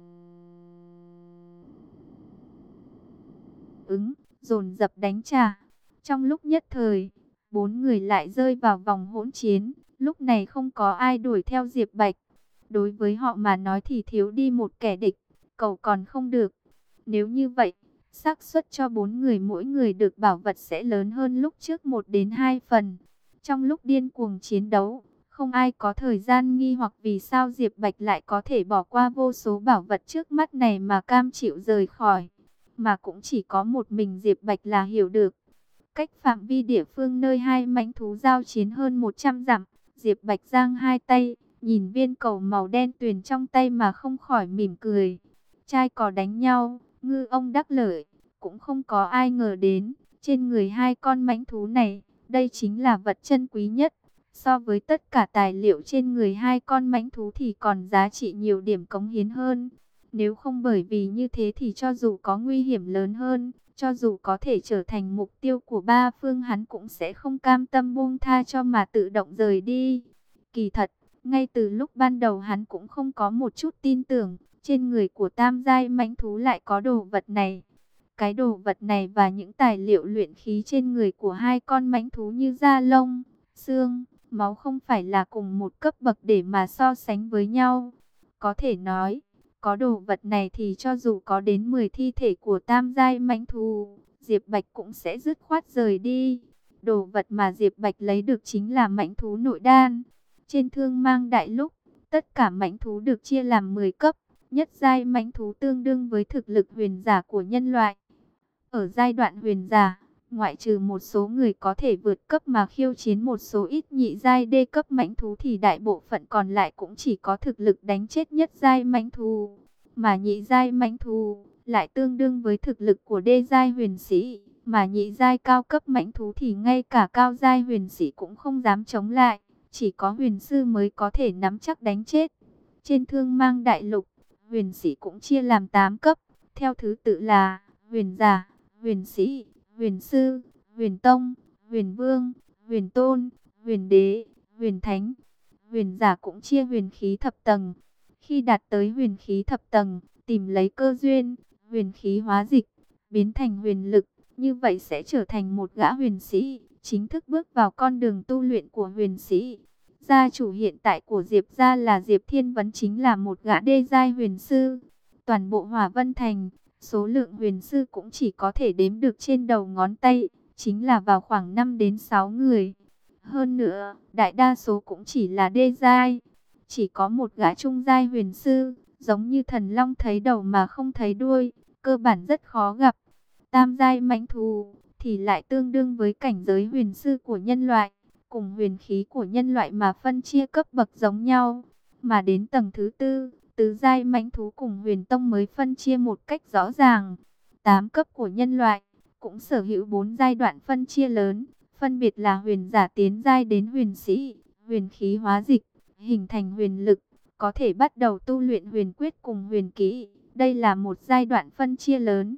[SPEAKER 1] ứng, dồn dập đánh trả. Trong lúc nhất thời, 4 người lại rơi vào vòng hỗn chiến, lúc này không có ai đuổi theo Diệp Bạch. Đối với họ mà nói thì thiếu đi một kẻ địch, cầu còn không được. Nếu như vậy, xác suất cho 4 người mỗi người được bảo vật sẽ lớn hơn lúc trước 1 đến 2 phần. Trong lúc điên cuồng chiến đấu, không ai có thời gian nghi hoặc vì sao Diệp Bạch lại có thể bỏ qua vô số bảo vật trước mắt này mà cam chịu rời khỏi. Mà cũng chỉ có một mình Diệp Bạch là hiểu được. Cách phạm vi địa phương nơi hai mãnh thú giao chiến hơn 100 dặm, Diệp Bạch giang hai tay, nhìn viên cầu màu đen tuyền trong tay mà không khỏi mỉm cười. Trai cò đánh nhau, ngư ông đắc lợi, cũng không có ai ngờ đến, trên người hai con mãnh thú này, đây chính là vật chân quý nhất. So với tất cả tài liệu trên người hai con mãnh thú thì còn giá trị nhiều điểm cống hiến hơn. Nếu không bởi vì như thế thì cho dù có nguy hiểm lớn hơn, Cho dù có thể trở thành mục tiêu của ba phương, hắn cũng sẽ không cam tâm buông tha cho mà tự động rời đi. Kỳ thật, ngay từ lúc ban đầu hắn cũng không có một chút tin tưởng trên người của tam giai mãnh thú lại có đồ vật này. Cái đồ vật này và những tài liệu luyện khí trên người của hai con mãnh thú như da lông, xương, máu không phải là cùng một cấp bậc để mà so sánh với nhau. Có thể nói, có đồ vật này thì cho dù có đến 10 thi thể của tam giai mãnh thú, Diệp Bạch cũng sẽ dứt khoát rời đi. Đồ vật mà Diệp Bạch lấy được chính là mãnh thú nội đan. Trên Thương Mang Đại Lục, tất cả mãnh thú được chia làm 10 cấp. Nhất giai mãnh thú tương đương với thực lực huyền giả của nhân loại. Ở giai đoạn huyền giả, ngoại trừ một số người có thể vượt cấp mà khiêu chiến một số ít nhị giai đê cấp mãnh thú thì đại bộ phận còn lại cũng chỉ có thực lực đánh chết nhất giai mãnh thú. Mà nhị giai mãnh thú lại tương đương với thực lực của đê giai huyền sĩ, mà nhị giai cao cấp mãnh thú thì ngay cả cao giai huyền sĩ cũng không dám chống lại, chỉ có huyền sư mới có thể nắm chắc đánh chết. Trên Thương Mang Đại Lục, huyền sĩ cũng chia làm 8 cấp, theo thứ tự là huyền giả, huyền sĩ, huyền sư, huyền tông, huyền vương, huyền tôn, huyền đế, huyền thánh. Huyền giả cũng chia huyền khí thập tầng. Khi đạt tới huyền khí thập tầng, tìm lấy cơ duyên, huyền khí hóa dịch, biến thành huyền lực, như vậy sẽ trở thành một gã huyền sĩ, chính thức bước vào con đường tu luyện của huyền sĩ. Gia chủ hiện tại của Diệp gia là Diệp Thiên Vấn, chính là một gã đê giai huyền sư. Toàn bộ Hỏa Vân Thành, số lượng huyền sư cũng chỉ có thể đếm được trên đầu ngón tay, chính là vào khoảng 5 đến 6 người. Hơn nữa, đại đa số cũng chỉ là đê giai. Chỉ có một gã trung giai huyền sư, giống như thần long thấy đầu mà không thấy đuôi, cơ bản rất khó gặp. Tam giai mãnh thú thì lại tương đương với cảnh giới huyền sư của nhân loại, cùng huyền khí của nhân loại mà phân chia cấp bậc giống nhau. Mà đến tầng thứ tư, tứ giai mãnh thú cùng huyền tông mới phân chia một cách rõ ràng. 8 cấp của nhân loại cũng sở hữu 4 giai đoạn phân chia lớn, phân biệt là huyền giả tiến giai đến huyền sĩ, huyền khí hóa dịch, hình thành huyền lực, có thể bắt đầu tu luyện huyền quyết cùng huyền kỹ. Đây là một giai đoạn phân chia lớn.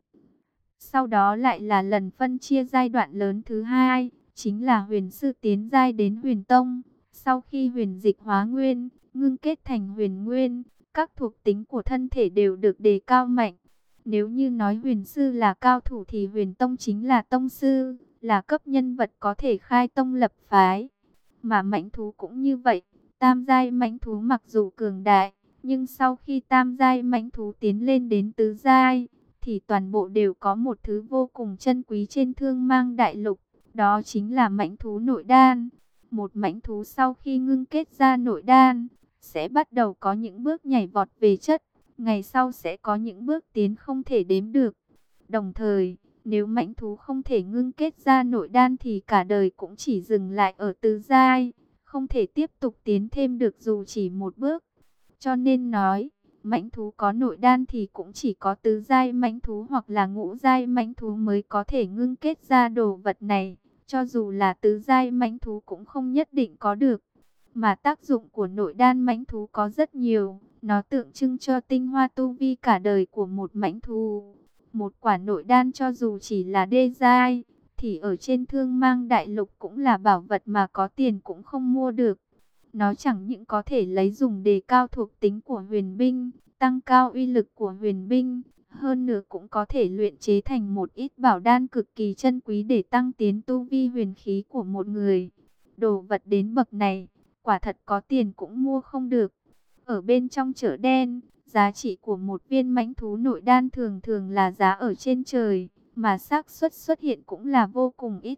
[SPEAKER 1] Sau đó lại là lần phân chia giai đoạn lớn thứ hai, chính là huyền sư tiến giai đến huyền tông. Sau khi huyền dịch hóa nguyên, ngưng kết thành huyền nguyên, các thuộc tính của thân thể đều được đề cao mạnh. Nếu như nói huyền sư là cao thủ thì huyền tông chính là tông sư, là cấp nhân vật có thể khai tông lập phái. Mà mãnh thú cũng như vậy, tam giai mãnh thú mặc dù cường đại, nhưng sau khi tam giai mãnh thú tiến lên đến tứ giai, thì toàn bộ đều có một thứ vô cùng chân quý trên Thương Mang Đại Lục, đó chính là mãnh thú nội đan. Một mãnh thú sau khi ngưng kết ra nội đan, sẽ bắt đầu có những bước nhảy vọt về chất, ngày sau sẽ có những bước tiến không thể đếm được. Đồng thời, nếu mãnh thú không thể ngưng kết ra nội đan thì cả đời cũng chỉ dừng lại ở tứ giai, không thể tiếp tục tiến thêm được dù chỉ một bước. Cho nên nói, mãnh thú có nội đan thì cũng chỉ có tứ giai mãnh thú hoặc là ngũ giai mãnh thú mới có thể ngưng kết ra đồ vật này. Cho dù là tứ giai mãnh thú cũng không nhất định có được. Mà tác dụng của nội đan mãnh thú có rất nhiều. Nó tượng trưng cho tinh hoa tu vi cả đời của một mãnh thú. Một quả nội đan cho dù chỉ là đê giai, thì ở trên Thương Mang Đại Lục cũng là bảo vật mà có tiền cũng không mua được. Nó chẳng những có thể lấy dùng đề cao thuộc tính của huyền binh, tăng cao uy lực của huyền binh, hơn nữa cũng có thể luyện chế thành một ít bảo đan cực kỳ chân quý để tăng tiến tu vi huyền khí của một người. Đồ vật đến bậc này, quả thật có tiền cũng mua không được. Ở bên trong chợ đen, giá trị của một viên mãnh thú nội đan thường thường là giá ở trên trời, mà xác suất xuất hiện cũng là vô cùng ít.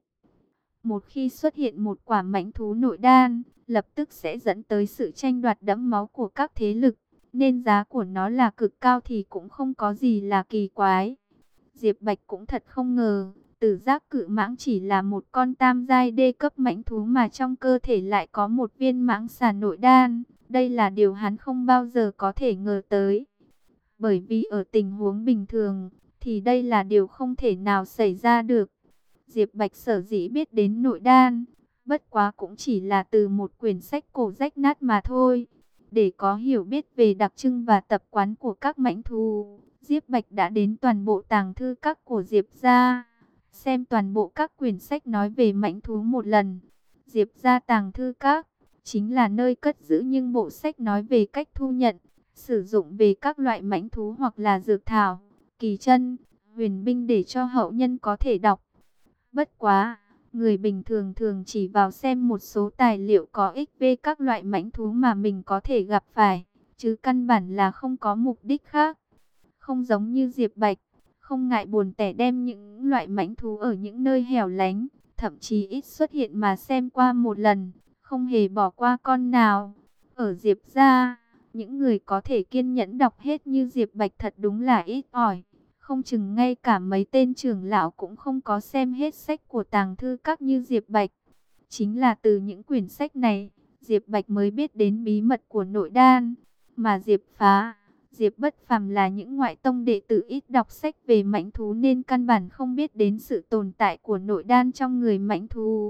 [SPEAKER 1] Một khi xuất hiện một quả mãnh thú nội đan, lập tức sẽ dẫn tới sự tranh đoạt đẫm máu của các thế lực, nên giá của nó là cực cao thì cũng không có gì là kỳ quái. Diệp Bạch cũng thật không ngờ, Tử Giác Cự Mãng chỉ là một con tam giai đê cấp mãnh thú mà trong cơ thể lại có một viên mãng xà nội đan. Đây là điều hắn không bao giờ có thể ngờ tới. Bởi vì ở tình huống bình thường, thì đây là điều không thể nào xảy ra được. Diệp Bạch sở dĩ biết đến nội đan, bất quá cũng chỉ là từ một quyển sách cổ rách nát mà thôi. Để có hiểu biết về đặc trưng và tập quán của các mãnh thú, Diệp Bạch đã đến toàn bộ tàng thư các của Diệp gia, xem toàn bộ các quyển sách nói về mãnh thú một lần. Diệp gia tàng thư các chính là nơi cất giữ những bộ sách nói về cách thu nhận, sử dụng về các loại mãnh thú hoặc là dược thảo, kỳ chân, huyền binh để cho hậu nhân có thể đọc. Bất quá, người bình thường thường chỉ vào xem một số tài liệu có ích về các loại mãnh thú mà mình có thể gặp phải, chứ căn bản là không có mục đích khác. Không giống như Diệp Bạch, không ngại buồn tẻ đem những loại mãnh thú ở những nơi hẻo lánh, thậm chí ít xuất hiện mà xem qua một lần, không hề bỏ qua con nào. Ở Diệp gia, những người có thể kiên nhẫn đọc hết như Diệp Bạch thật đúng là ít ỏi. Không chừng ngay cả mấy tên trưởng lão cũng không có xem hết sách của tàng thư các như Diệp Bạch. Chính là từ những quyển sách này, Diệp Bạch mới biết đến bí mật của nội đan. Mà Diệp Phá, Diệp Bất Phàm là những ngoại tông đệ tử ít đọc sách về mãnh thú nên căn bản không biết đến sự tồn tại của nội đan trong người mãnh thú.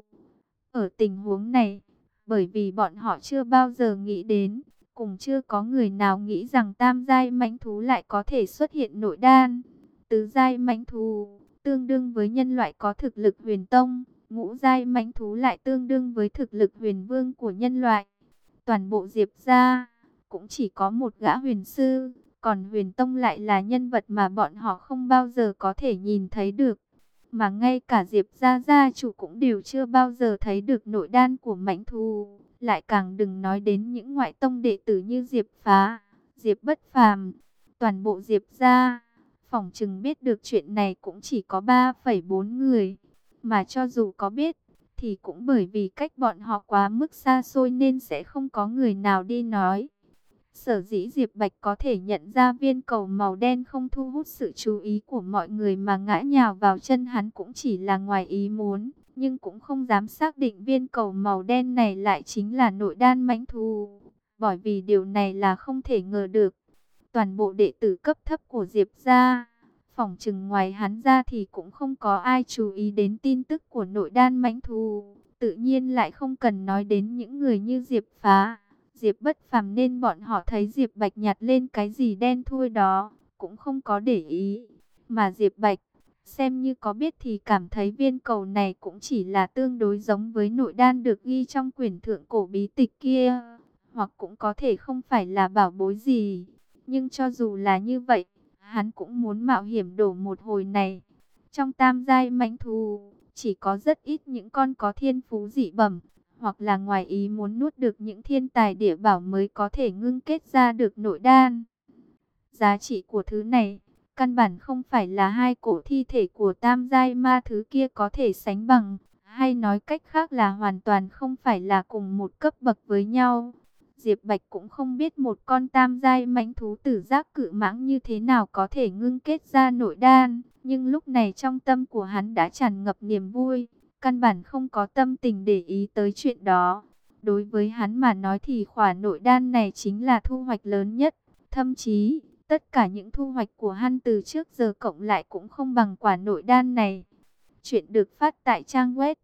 [SPEAKER 1] Ở tình huống này, bởi vì bọn họ chưa bao giờ nghĩ đến, cũng chưa có người nào nghĩ rằng tam giai mãnh thú lại có thể xuất hiện nội đan. Tứ giai mãnh thú tương đương với nhân loại có thực lực huyền tông, ngũ giai mãnh thú lại tương đương với thực lực huyền vương của nhân loại. Toàn bộ Diệp gia cũng chỉ có một gã huyền sư, còn huyền tông lại là nhân vật mà bọn họ không bao giờ có thể nhìn thấy được. Mà ngay cả Diệp gia gia chủ cũng đều chưa bao giờ thấy được nội đan của mãnh thú, lại càng đừng nói đến những ngoại tông đệ tử như Diệp Phá, Diệp Bất Phàm. Toàn bộ Diệp gia, phỏng chừng biết được chuyện này cũng chỉ có 3,4 người, mà cho dù có biết, thì cũng bởi vì cách bọn họ quá mức xa xôi nên sẽ không có người nào đi nói. Sở dĩ Diệp Bạch có thể nhận ra viên cầu màu đen không thu hút sự chú ý của mọi người mà ngã nhào vào chân hắn cũng chỉ là ngoài ý muốn, nhưng cũng không dám xác định viên cầu màu đen này lại chính là nội đan mãnh thú, bởi vì điều này là không thể ngờ được. Toàn bộ đệ tử cấp thấp của Diệp gia, phỏng chừng ngoài hắn ra thì cũng không có ai chú ý đến tin tức của nội đan mãnh thú, tự nhiên lại không cần nói đến những người như Diệp Phá, Diệp Bất Phàm nên bọn họ thấy Diệp Bạch nhặt lên cái gì đen thui đó, cũng không có để ý. Mà Diệp Bạch, xem như có biết thì cảm thấy viên cầu này cũng chỉ là tương đối giống với nội đan được ghi trong quyển thượng cổ bí tịch kia, hoặc cũng có thể không phải là bảo bối gì. Nhưng cho dù là như vậy, hắn cũng muốn mạo hiểm đổ một hồi này. Trong tam giai mãnh thú, chỉ có rất ít những con có thiên phú dị bẩm, hoặc là ngoài ý muốn nuốt được những thiên tài địa bảo mới có thể ngưng kết ra được nội đan. Giá trị của thứ này, căn bản không phải là hai cổ thi thể của tam giai ma thứ kia có thể sánh bằng, hay nói cách khác là hoàn toàn không phải là cùng một cấp bậc với nhau. Diệp Bạch cũng không biết một con tam giai mãnh thú tử giác cự mãng như thế nào có thể ngưng kết ra nội đan, nhưng lúc này trong tâm của hắn đã tràn ngập niềm vui, căn bản không có tâm tình để ý tới chuyện đó. Đối với hắn mà nói thì khỏa nội đan này chính là thu hoạch lớn nhất, thậm chí tất cả những thu hoạch của hắn từ trước giờ cộng lại cũng không bằng quả nội đan này. Chuyện được phát tại trang web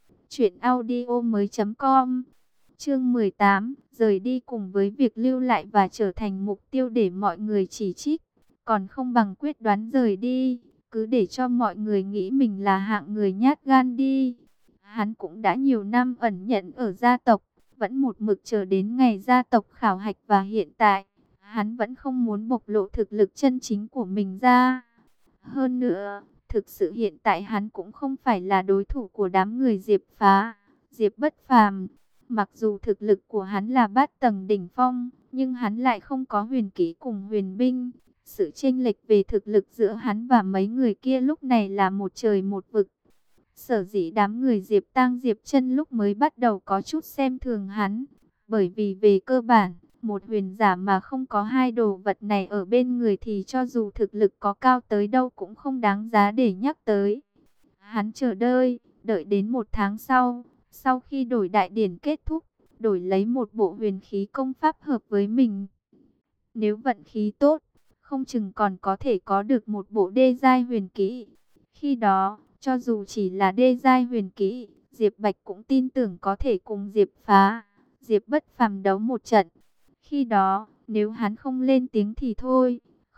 [SPEAKER 1] truyệnaudiomoi.com. Chương 18, rời đi cùng với việc lưu lại và trở thành mục tiêu để mọi người chỉ trích, còn không bằng quyết đoán rời đi, cứ để cho mọi người nghĩ mình là hạng người nhát gan đi. Hắn cũng đã nhiều năm ẩn nhẫn ở gia tộc, vẫn một mực chờ đến ngày gia tộc khảo hạch và hiện tại, hắn vẫn không muốn bộc lộ thực lực chân chính của mình ra. Hơn nữa, thực sự hiện tại hắn cũng không phải là đối thủ của đám người Diệp Phá, Diệp Bất Phàm. Mặc dù thực lực của hắn là bát tầng đỉnh phong, nhưng hắn lại không có huyền kỹ cùng huyền binh. Sự chênh lệch về thực lực giữa hắn và mấy người kia lúc này là một trời một vực. Sở dĩ đám người Diệp Tang Diệp Chân lúc mới bắt đầu có chút xem thường hắn, bởi vì về cơ bản, một huyền giả mà không có hai đồ vật này ở bên người thì cho dù thực lực có cao tới đâu cũng không đáng giá để nhắc tới. Hắn chờ đợi đến một tháng sau khi đổi đại điển kết thúc, đổi lấy một bộ huyền khí công pháp hợp với mình. Nếu vận khí tốt, không chừng còn có thể có được một bộ đê giai huyền kỹ. Khi đó, cho dù chỉ là đê giai huyền kỹ, Diệp Bạch cũng tin tưởng có thể cùng Diệp Phá, Diệp Bất Phàm đấu một trận. Khi đó, nếu hắn không lên tiếng thì thôi,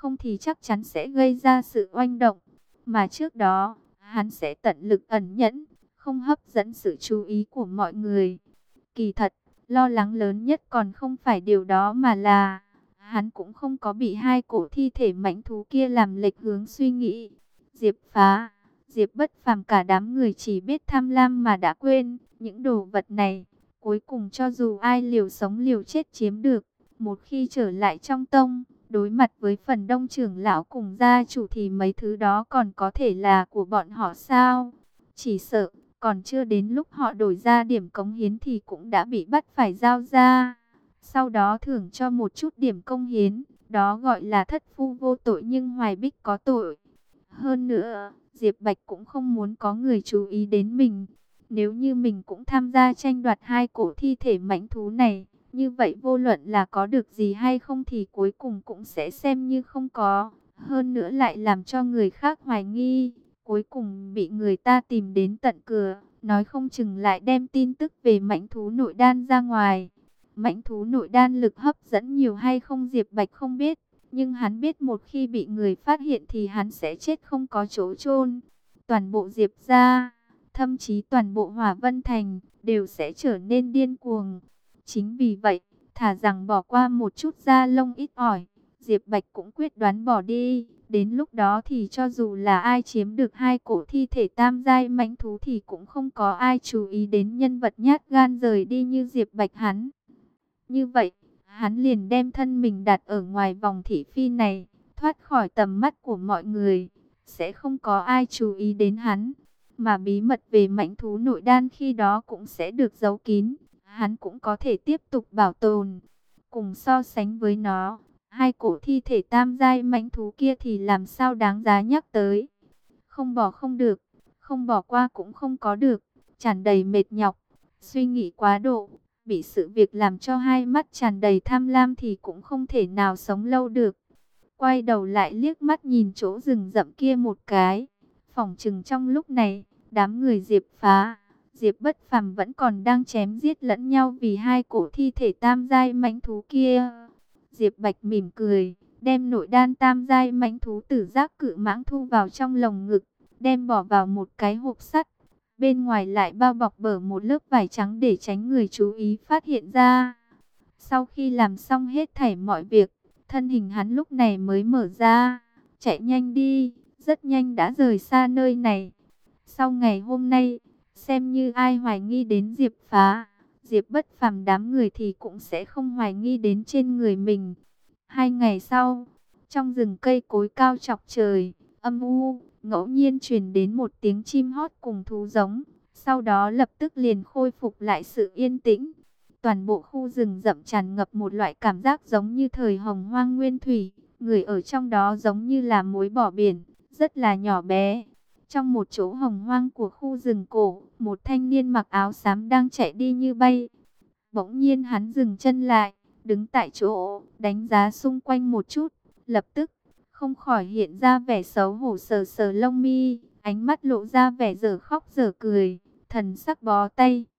[SPEAKER 1] không thì chắc chắn sẽ gây ra sự oanh động. Mà trước đó, hắn sẽ tận lực ẩn nhẫn, không hấp dẫn sự chú ý của mọi người. Kỳ thật, lo lắng lớn nhất còn không phải điều đó mà là hắn cũng không có bị hai cổ thi thể mãnh thú kia làm lệch hướng suy nghĩ. Diệp Phá, Diệp Bất Phàm cả đám người chỉ biết tham lam mà đã quên những đồ vật này. Cuối cùng cho dù ai liều sống liều chết chiếm được, một khi trở lại trong tông, đối mặt với phần đông trưởng lão cùng gia chủ thì mấy thứ đó còn có thể là của bọn họ sao? Chỉ sợ, còn chưa đến lúc họ đổi ra điểm cống hiến thì cũng đã bị bắt phải giao ra. Sau đó thưởng cho một chút điểm công hiến, đó gọi là thất phu vô tội nhưng hoài bích có tội. Hơn nữa, Diệp Bạch cũng không muốn có người chú ý đến mình. Nếu như mình cũng tham gia tranh đoạt hai cổ thi thể mãnh thú này, như vậy vô luận là có được gì hay không thì cuối cùng cũng sẽ xem như không có. Hơn nữa lại làm cho người khác hoài nghi, cuối cùng bị người ta tìm đến tận cửa, nói không chừng lại đem tin tức về mãnh thú nội đan ra ngoài. Mãnh thú nội đan lực hấp dẫn nhiều hay không Diệp Bạch không biết, nhưng hắn biết một khi bị người phát hiện thì hắn sẽ chết không có chỗ chôn. Toàn bộ Diệp gia, thậm chí toàn bộ Hỏa Vân Thành đều sẽ trở nên điên cuồng. Chính vì vậy, thà rằng bỏ qua một chút da lông ít ỏi, Diệp Bạch cũng quyết đoán bỏ đi. Đến lúc đó thì cho dù là ai chiếm được hai cổ thi thể tam giai mãnh thú thì cũng không có ai chú ý đến nhân vật nhát gan rời đi như Diệp Bạch hắn. Như vậy, hắn liền đem thân mình đặt ở ngoài vòng thị phi này, thoát khỏi tầm mắt của mọi người, sẽ không có ai chú ý đến hắn. Mà bí mật về mãnh thú nội đan khi đó cũng sẽ được giấu kín, hắn cũng có thể tiếp tục bảo tồn. Cùng so sánh với nó, hai cổ thi thể tam giai mãnh thú kia thì làm sao đáng giá nhắc tới. Không bỏ không được, không bỏ qua cũng không có được, tràn đầy mệt nhọc, suy nghĩ quá độ, bị sự việc làm cho hai mắt tràn đầy tham lam thì cũng không thể nào sống lâu được. Quay đầu lại liếc mắt nhìn chỗ rừng rậm kia một cái, phỏng chừng trong lúc này, đám người Diệp Phá, Diệp Bất Phàm vẫn còn đang chém giết lẫn nhau vì hai cổ thi thể tam giai mãnh thú kia. Diệp Bạch mỉm cười, đem nội đan tam giai mãnh thú tử giác cự mãng thu vào trong lồng ngực, đem bỏ vào một cái hộp sắt. Bên ngoài lại bao bọc bởi một lớp vải trắng để tránh người chú ý phát hiện ra. Sau khi làm xong hết thảy mọi việc, thân hình hắn lúc này mới mở ra, chạy nhanh đi, rất nhanh đã rời xa nơi này. Sau ngày hôm nay, xem như ai hoài nghi đến Diệp Phá, Diệp Bất Phàm đám người thì cũng sẽ không hoài nghi đến trên người mình. 2 ngày sau, trong rừng cây cối cao chọc trời, âm u, ngẫu nhiên truyền đến một tiếng chim hót cùng thú giống. Sau đó lập tức liền khôi phục lại sự yên tĩnh. Toàn bộ khu rừng rậm tràn ngập một loại cảm giác giống như thời hồng hoang nguyên thủy. Người ở trong đó giống như là mối bỏ biển, rất là nhỏ bé. Trong một chỗ hồng hoang của khu rừng cổ, một thanh niên mặc áo xám đang chạy đi như bay. Bỗng nhiên hắn dừng chân lại, đứng tại chỗ, đánh giá xung quanh một chút. Lập tức, không khỏi hiện ra vẻ xấu hổ sờ sờ lông mi, ánh mắt lộ ra vẻ dở khóc dở cười, thần sắc bó tay,